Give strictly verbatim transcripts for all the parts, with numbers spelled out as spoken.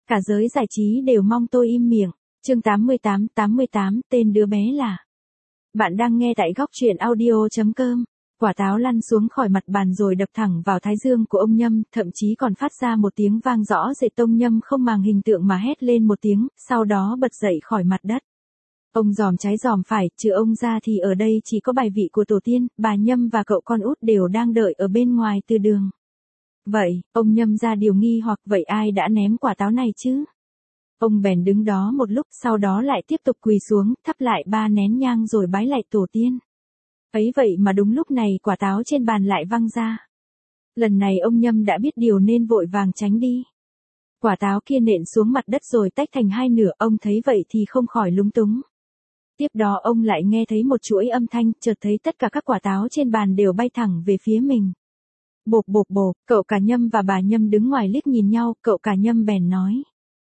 Cả giới giải trí đều mong tôi im miệng. Chương tám mươi tám, tám mươi tám, tên đứa bé là. Bạn đang nghe tại góc truyện audio chấm com. Quả táo lăn xuống khỏi mặt bàn rồi đập thẳng vào thái dương của ông Nhâm, thậm chí còn phát ra một tiếng vang rõ rệt. Ông Nhâm không màng hình tượng mà hét lên một tiếng, sau đó bật dậy khỏi mặt đất. Ông dòm trái dòm phải, trừ ông ra thì ở đây chỉ có bài vị của tổ tiên, bà Nhâm và cậu con út đều đang đợi ở bên ngoài từ đường. Vậy, ông Nhâm ra điều nghi hoặc vậy ai đã ném quả táo này chứ? Ông bèn đứng đó một lúc, sau đó lại tiếp tục quỳ xuống, thắp lại ba nén nhang rồi bái lạy tổ tiên. Ấy vậy mà đúng lúc này quả táo trên bàn lại văng ra. Lần này ông Nhâm đã biết điều nên vội vàng tránh đi. Quả táo kia nện xuống mặt đất rồi tách thành hai nửa, ông thấy vậy thì không khỏi lúng túng. Tiếp đó ông lại nghe thấy một chuỗi âm thanh, chợt thấy tất cả các quả táo trên bàn đều bay thẳng về phía mình. Bộp bộp bộp, cậu cả Nhâm và bà Nhâm đứng ngoài liếc nhìn nhau, cậu cả Nhâm bèn nói.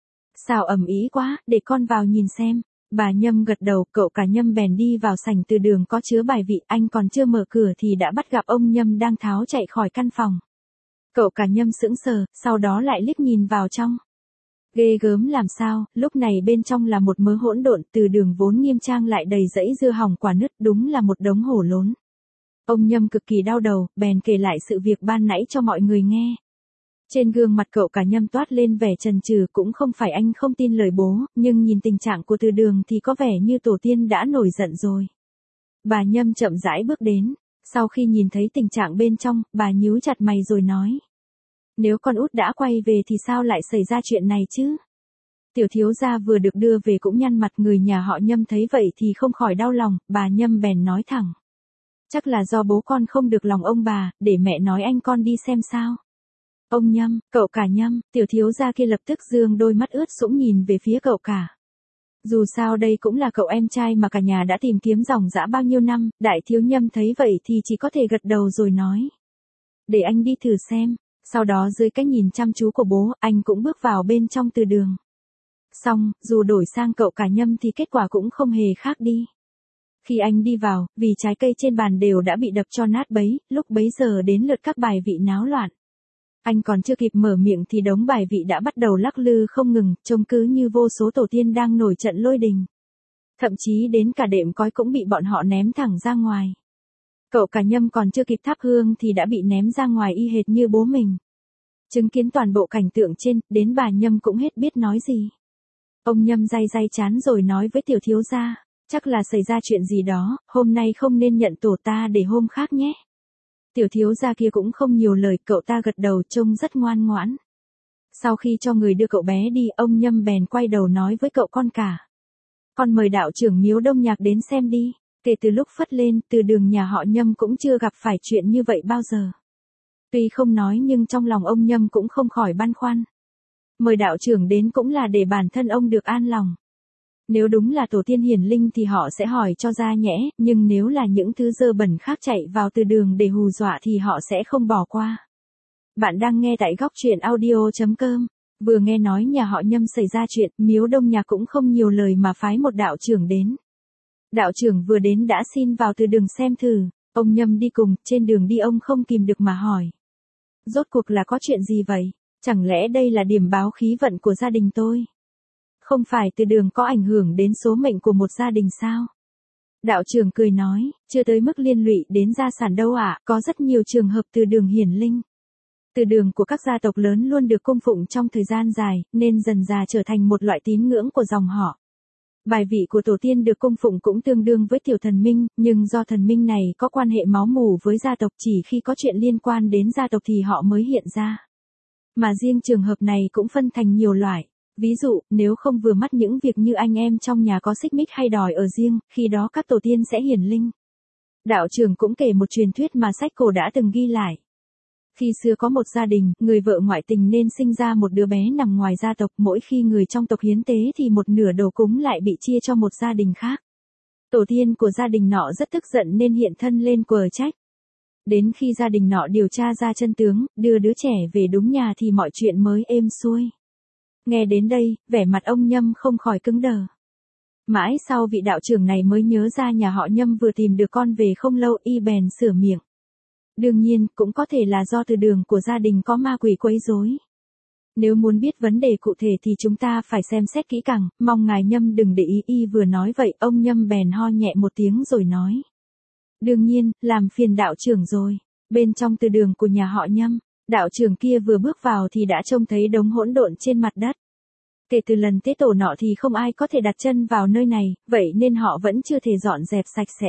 Sao ầm ĩ quá, để con vào nhìn xem. Bà Nhâm gật đầu, cậu cả Nhâm bèn đi vào sảnh từ đường có chứa bài vị, anh còn chưa mở cửa thì đã bắt gặp ông Nhâm đang tháo chạy khỏi căn phòng. Cậu cả Nhâm sững sờ, sau đó lại liếc nhìn vào trong. Ghê gớm làm sao, lúc này bên trong là một mớ hỗn độn, từ đường vốn nghiêm trang lại đầy rẫy dưa hỏng quả nứt, đúng là một đống hổ lốn. Ông Nhâm cực kỳ đau đầu, bèn kể lại sự việc ban nãy cho mọi người nghe. Trên gương mặt cậu cả Nhâm toát lên vẻ chần chừ, cũng không phải anh không tin lời bố, nhưng nhìn tình trạng của từ đường thì có vẻ như tổ tiên đã nổi giận rồi. Bà Nhâm chậm rãi bước đến, sau khi nhìn thấy tình trạng bên trong, bà nhíu chặt mày rồi nói. Nếu con út đã quay về thì sao lại xảy ra chuyện này chứ? Tiểu thiếu gia vừa được đưa về cũng nhăn mặt, người nhà họ Nhâm thấy vậy thì không khỏi đau lòng, bà Nhâm bèn nói thẳng. Chắc là do bố con không được lòng ông bà, để mẹ nói anh con đi xem sao. Ông Nhâm, cậu cả Nhâm, tiểu thiếu gia kia lập tức dương đôi mắt ướt sũng nhìn về phía cậu cả. Dù sao đây cũng là cậu em trai mà cả nhà đã tìm kiếm ròng rã bao nhiêu năm, đại thiếu Nhâm thấy vậy thì chỉ có thể gật đầu rồi nói. Để anh đi thử xem. Sau đó dưới cái nhìn chăm chú của bố, anh cũng bước vào bên trong từ đường. Xong, dù đổi sang cậu cả Nhâm thì kết quả cũng không hề khác đi. Khi anh đi vào, vì trái cây trên bàn đều đã bị đập cho nát bấy, lúc bấy giờ đến lượt các bài vị náo loạn. Anh còn chưa kịp mở miệng thì đống bài vị đã bắt đầu lắc lư không ngừng, trông cứ như vô số tổ tiên đang nổi trận lôi đình. Thậm chí đến cả đệm cói cũng bị bọn họ ném thẳng ra ngoài. Cậu cả Nhâm còn chưa kịp thắp hương thì đã bị ném ra ngoài y hệt như bố mình. Chứng kiến toàn bộ cảnh tượng trên, đến bà Nhâm cũng hết biết nói gì. Ông Nhâm day day chán rồi nói với tiểu thiếu gia, chắc là xảy ra chuyện gì đó, hôm nay không nên nhận tổ ta để hôm khác nhé. Tiểu thiếu gia kia cũng không nhiều lời, cậu ta gật đầu trông rất ngoan ngoãn. Sau khi cho người đưa cậu bé đi, ông Nhâm bèn quay đầu nói với cậu con cả. Con mời đạo trưởng miếu Đông Nhạc đến xem đi. Kể từ lúc phất lên, từ đường nhà họ Nhâm cũng chưa gặp phải chuyện như vậy bao giờ. Tuy không nói nhưng trong lòng ông Nhâm cũng không khỏi băn khoăn. Mời đạo trưởng đến cũng là để bản thân ông được an lòng. Nếu đúng là tổ tiên hiển linh thì họ sẽ hỏi cho ra nhẽ, nhưng nếu là những thứ dơ bẩn khác chạy vào từ đường để hù dọa thì họ sẽ không bỏ qua. Bạn đang nghe tại góc truyện audio chấm com. Vừa nghe nói nhà họ Nhâm xảy ra chuyện, miếu Đông Nhạc cũng không nhiều lời mà phái một đạo trưởng đến. Đạo trưởng vừa đến đã xin vào từ đường xem thử, ông Nhâm đi cùng, trên đường đi ông không kìm được mà hỏi. Rốt cuộc là có chuyện gì vậy? Chẳng lẽ đây là điểm báo khí vận của gia đình tôi? Không phải từ đường có ảnh hưởng đến số mệnh của một gia đình sao? Đạo trưởng cười nói, chưa tới mức liên lụy đến gia sản đâu ạ, có rất nhiều trường hợp từ đường hiển linh. Từ đường của các gia tộc lớn luôn được cung phụng trong thời gian dài, nên dần dà trở thành một loại tín ngưỡng của dòng họ. Bài vị của tổ tiên được cung phụng cũng tương đương với tiểu thần minh, nhưng do thần minh này có quan hệ máu mủ với gia tộc, chỉ khi có chuyện liên quan đến gia tộc thì họ mới hiện ra. Mà riêng trường hợp này cũng phân thành nhiều loại. Ví dụ, nếu không vừa mắt những việc như anh em trong nhà có xích mích hay đòi ở riêng, khi đó các tổ tiên sẽ hiển linh. Đạo trưởng cũng kể một truyền thuyết mà sách cổ đã từng ghi lại. Khi xưa có một gia đình, người vợ ngoại tình nên sinh ra một đứa bé nằm ngoài gia tộc, mỗi khi người trong tộc hiến tế thì một nửa đồ cúng lại bị chia cho một gia đình khác. Tổ tiên của gia đình nọ rất tức giận nên hiện thân lên quờ trách. Đến khi gia đình nọ điều tra ra chân tướng, đưa đứa trẻ về đúng nhà thì mọi chuyện mới êm xuôi. Nghe đến đây, vẻ mặt ông Nhâm không khỏi cứng đờ. Mãi sau vị đạo trưởng này mới nhớ ra nhà họ Nhâm vừa tìm được con về không lâu, y bèn sửa miệng. Đương nhiên, cũng có thể là do từ đường của gia đình có ma quỷ quấy rối. Nếu muốn biết vấn đề cụ thể thì chúng ta phải xem xét kỹ càng, mong ngài Nhâm đừng để ý. Y vừa nói vậy, ông Nhâm bèn ho nhẹ một tiếng rồi nói. Đương nhiên, làm phiền đạo trưởng rồi. Bên trong từ đường của nhà họ Nhâm, đạo trưởng kia vừa bước vào thì đã trông thấy đống hỗn độn trên mặt đất. Kể từ lần tế tổ nọ thì không ai có thể đặt chân vào nơi này, vậy nên họ vẫn chưa thể dọn dẹp sạch sẽ.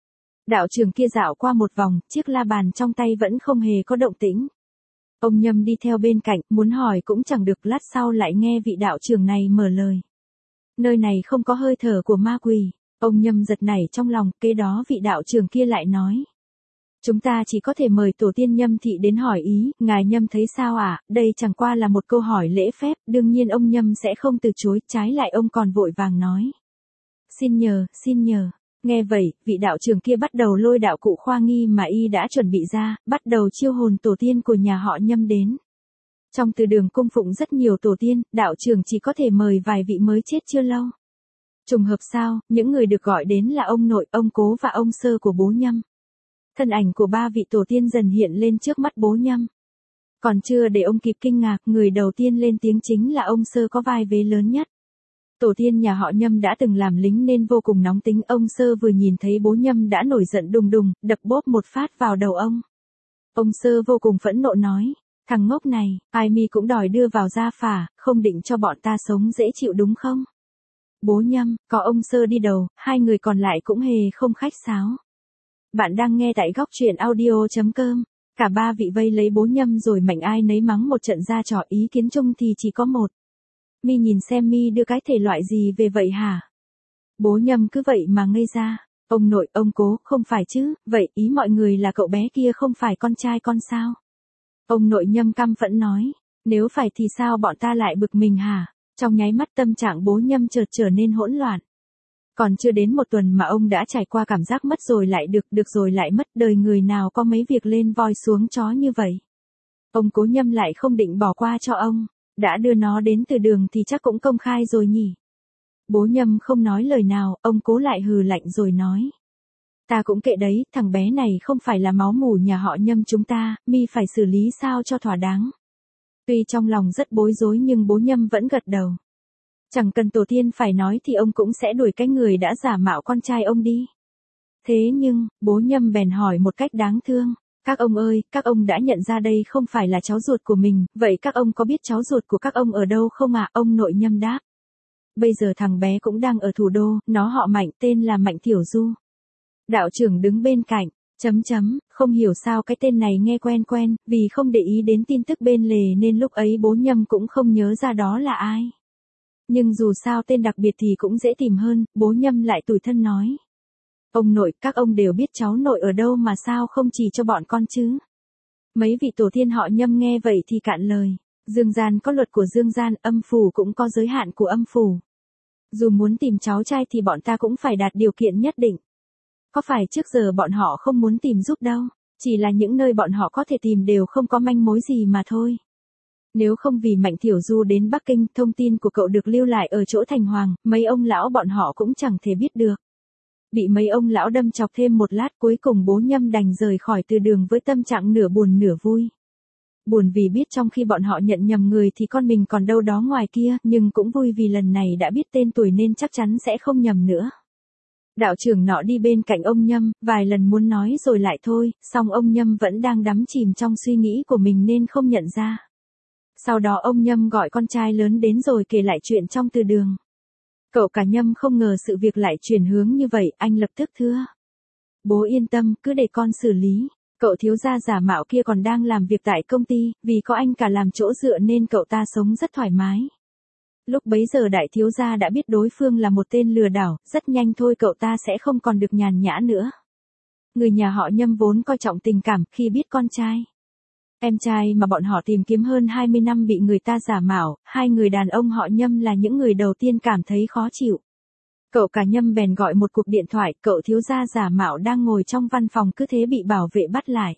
Đạo trưởng kia dạo qua một vòng, chiếc la bàn trong tay vẫn không hề có động tĩnh. Ông Nhâm đi theo bên cạnh, muốn hỏi cũng chẳng được, lát sau lại nghe vị đạo trưởng này mở lời. Nơi này không có hơi thở của ma quỷ. Ông Nhâm giật nảy trong lòng, kế đó vị đạo trưởng kia lại nói. Chúng ta chỉ có thể mời tổ tiên Nhâm thị đến hỏi ý, ngài Nhâm thấy sao ạ? À? Đây chẳng qua là một câu hỏi lễ phép, đương nhiên ông Nhâm sẽ không từ chối, trái lại ông còn vội vàng nói. Xin nhờ, xin nhờ. Nghe vậy, vị đạo trưởng kia bắt đầu lôi đạo cụ khoa nghi mà y đã chuẩn bị ra, bắt đầu chiêu hồn tổ tiên của nhà họ Nhâm đến. Trong từ đường cung phụng rất nhiều tổ tiên, đạo trưởng chỉ có thể mời vài vị mới chết chưa lâu. Trùng hợp sao, những người được gọi đến là ông nội, ông cố và ông sơ của bố Nhâm. Thân ảnh của ba vị tổ tiên dần hiện lên trước mắt bố Nhâm. Còn chưa để ông kịp kinh ngạc, người đầu tiên lên tiếng chính là ông sơ có vai vế lớn nhất. Tổ tiên nhà họ Nhâm đã từng làm lính nên vô cùng nóng tính, ông sơ vừa nhìn thấy bố Nhâm đã nổi giận đùng đùng, đập bốp một phát vào đầu ông. Ông sơ vô cùng phẫn nộ nói, thằng ngốc này, ai mi cũng đòi đưa vào gia phả, không định cho bọn ta sống dễ chịu đúng không? Bố Nhâm, có ông sơ đi đầu, hai người còn lại cũng hề không khách sáo. Bạn đang nghe tại góc truyện audio chấm com. Cả ba vị vây lấy bố Nhâm rồi mạnh ai nấy mắng một trận, ra trò ý kiến chung thì chỉ có một. Mi nhìn xem mi đưa cái thể loại gì về vậy hả? Bố Nhâm cứ vậy mà ngây ra. Ông nội, ông cố, không phải chứ, vậy ý mọi người là cậu bé kia không phải con trai con sao? Ông nội Nhâm căm phẫn nói, nếu phải thì sao bọn ta lại bực mình hả? Trong nháy mắt tâm trạng bố Nhâm chợt trở nên hỗn loạn. Còn chưa đến một tuần mà ông đã trải qua cảm giác mất rồi lại được, được rồi lại mất, đời người nào có mấy việc lên voi xuống chó như vậy. Ông cố Nhâm lại không định bỏ qua cho ông, đã đưa nó đến từ đường thì chắc cũng công khai rồi nhỉ. Bố Nhâm không nói lời nào, ông cố lại hừ lạnh rồi nói. Ta cũng kệ đấy, thằng bé này không phải là máu mủ nhà họ Nhâm chúng ta, mi phải xử lý sao cho thỏa đáng. Tuy trong lòng rất bối rối nhưng bố Nhâm vẫn gật đầu. Chẳng cần tổ tiên phải nói thì ông cũng sẽ đuổi cái người đã giả mạo con trai ông đi. Thế nhưng, bố Nhâm bèn hỏi một cách đáng thương. Các ông ơi, các ông đã nhận ra đây không phải là cháu ruột của mình, vậy các ông có biết cháu ruột của các ông ở đâu không ạ? À? Ông nội Nhâm đáp. Bây giờ thằng bé cũng đang ở thủ đô, nó họ Mạnh, tên là Mạnh Tiểu Du. Đạo trưởng đứng bên cạnh, chấm chấm, không hiểu sao cái tên này nghe quen quen, vì không để ý đến tin tức bên lề nên lúc ấy bố Nhâm cũng không nhớ ra đó là ai. Nhưng dù sao tên đặc biệt thì cũng dễ tìm hơn, bố Nhâm lại tủi thân nói. Ông nội, các ông đều biết cháu nội ở đâu mà sao không chỉ cho bọn con chứ? Mấy vị tổ tiên họ Nhâm nghe vậy thì cạn lời. Dương gian có luật của dương gian, âm phủ cũng có giới hạn của âm phủ. Dù muốn tìm cháu trai thì bọn ta cũng phải đạt điều kiện nhất định. Có phải trước giờ bọn họ không muốn tìm giúp đâu, chỉ là những nơi bọn họ có thể tìm đều không có manh mối gì mà thôi. Nếu không vì Mạnh Tiểu Du đến Bắc Kinh, thông tin của cậu được lưu lại ở chỗ Thành Hoàng, mấy ông lão bọn họ cũng chẳng thể biết được. Bị mấy ông lão đâm chọc thêm một lát, cuối cùng bố Nhâm đành rời khỏi từ đường với tâm trạng nửa buồn nửa vui. Buồn vì biết trong khi bọn họ nhận nhầm người thì con mình còn đâu đó ngoài kia, nhưng cũng vui vì lần này đã biết tên tuổi nên chắc chắn sẽ không nhầm nữa. Đạo trưởng nọ đi bên cạnh ông Nhâm, vài lần muốn nói rồi lại thôi, song ông Nhâm vẫn đang đắm chìm trong suy nghĩ của mình nên không nhận ra. Sau đó ông Nhâm gọi con trai lớn đến rồi kể lại chuyện trong từ đường. Cậu cả Nhâm không ngờ sự việc lại chuyển hướng như vậy, anh lập tức thưa. Bố yên tâm, cứ để con xử lý. Cậu thiếu gia giả mạo kia còn đang làm việc tại công ty, vì có anh cả làm chỗ dựa nên cậu ta sống rất thoải mái. Lúc bấy giờ đại thiếu gia đã biết đối phương là một tên lừa đảo, rất nhanh thôi cậu ta sẽ không còn được nhàn nhã nữa. Người nhà họ Nhâm vốn coi trọng tình cảm, khi biết con trai, em trai mà bọn họ tìm kiếm hơn hai mươi năm bị người ta giả mạo, hai người đàn ông họ Nhâm là những người đầu tiên cảm thấy khó chịu. Cậu cả Nhâm bèn gọi một cuộc điện thoại, cậu thiếu gia giả mạo đang ngồi trong văn phòng cứ thế bị bảo vệ bắt lại.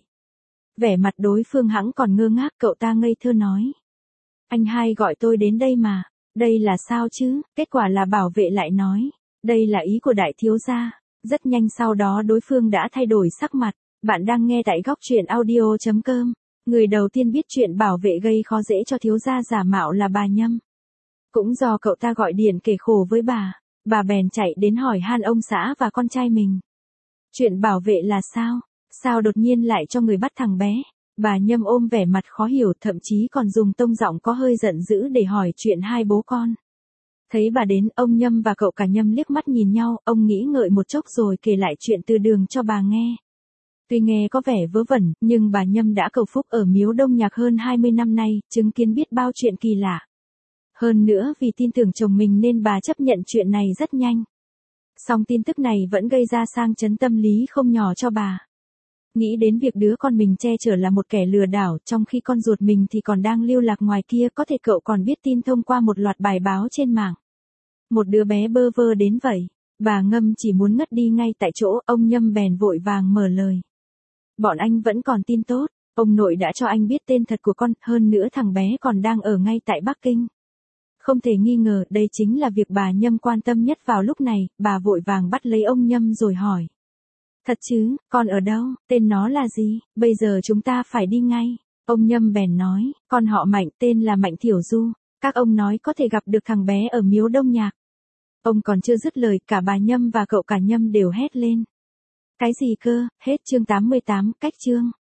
Vẻ mặt đối phương hẵng còn ngơ ngác, cậu ta ngây thơ nói. Anh hai gọi tôi đến đây mà, đây là sao chứ? Kết quả là bảo vệ lại nói, đây là ý của đại thiếu gia. Rất nhanh sau đó đối phương đã thay đổi sắc mặt. Bạn đang nghe tại góc truyện audio chấm com. Người đầu tiên biết chuyện bảo vệ gây khó dễ cho thiếu gia giả mạo là bà Nhâm. Cũng do cậu ta gọi điện kể khổ với bà, bà bèn chạy đến hỏi han ông xã và con trai mình. Chuyện bảo vệ là sao? Sao đột nhiên lại cho người bắt thằng bé? Bà Nhâm ôm vẻ mặt khó hiểu, thậm chí còn dùng tông giọng có hơi giận dữ để hỏi chuyện hai bố con. Thấy bà đến, ông Nhâm và cậu cả Nhâm liếc mắt nhìn nhau, ông nghĩ ngợi một chốc rồi kể lại chuyện từ đường cho bà nghe. Tuy nghe có vẻ vớ vẩn, nhưng bà Nhâm đã cầu phúc ở Miếu Đông Nhạc hơn hai mươi năm nay, chứng kiến biết bao chuyện kỳ lạ. Hơn nữa vì tin tưởng chồng mình nên bà chấp nhận chuyện này rất nhanh. Song tin tức này vẫn gây ra sang chấn tâm lý không nhỏ cho bà. Nghĩ đến việc đứa con mình che chở là một kẻ lừa đảo, trong khi con ruột mình thì còn đang lưu lạc ngoài kia, có thể cậu còn biết tin thông qua một loạt bài báo trên mạng. Một đứa bé bơ vơ đến vậy, bà Ngâm chỉ muốn ngất đi ngay tại chỗ, ông Nhâm bèn vội vàng mở lời. Bọn anh vẫn còn tin tốt, ông nội đã cho anh biết tên thật của con, hơn nữa thằng bé còn đang ở ngay tại Bắc Kinh. Không thể nghi ngờ, đây chính là việc bà Nhâm quan tâm nhất vào lúc này, bà vội vàng bắt lấy ông Nhâm rồi hỏi. Thật chứ, con ở đâu, tên nó là gì, bây giờ chúng ta phải đi ngay. Ông Nhâm bèn nói, con họ Mạnh, tên là Mạnh Thiểu Du, các ông nói có thể gặp được thằng bé ở Miếu Đông Nhạc. Ông còn chưa dứt lời, cả bà Nhâm và cậu cả Nhâm đều hét lên. Cái gì cơ, hết chương tám mươi tám, cách chương.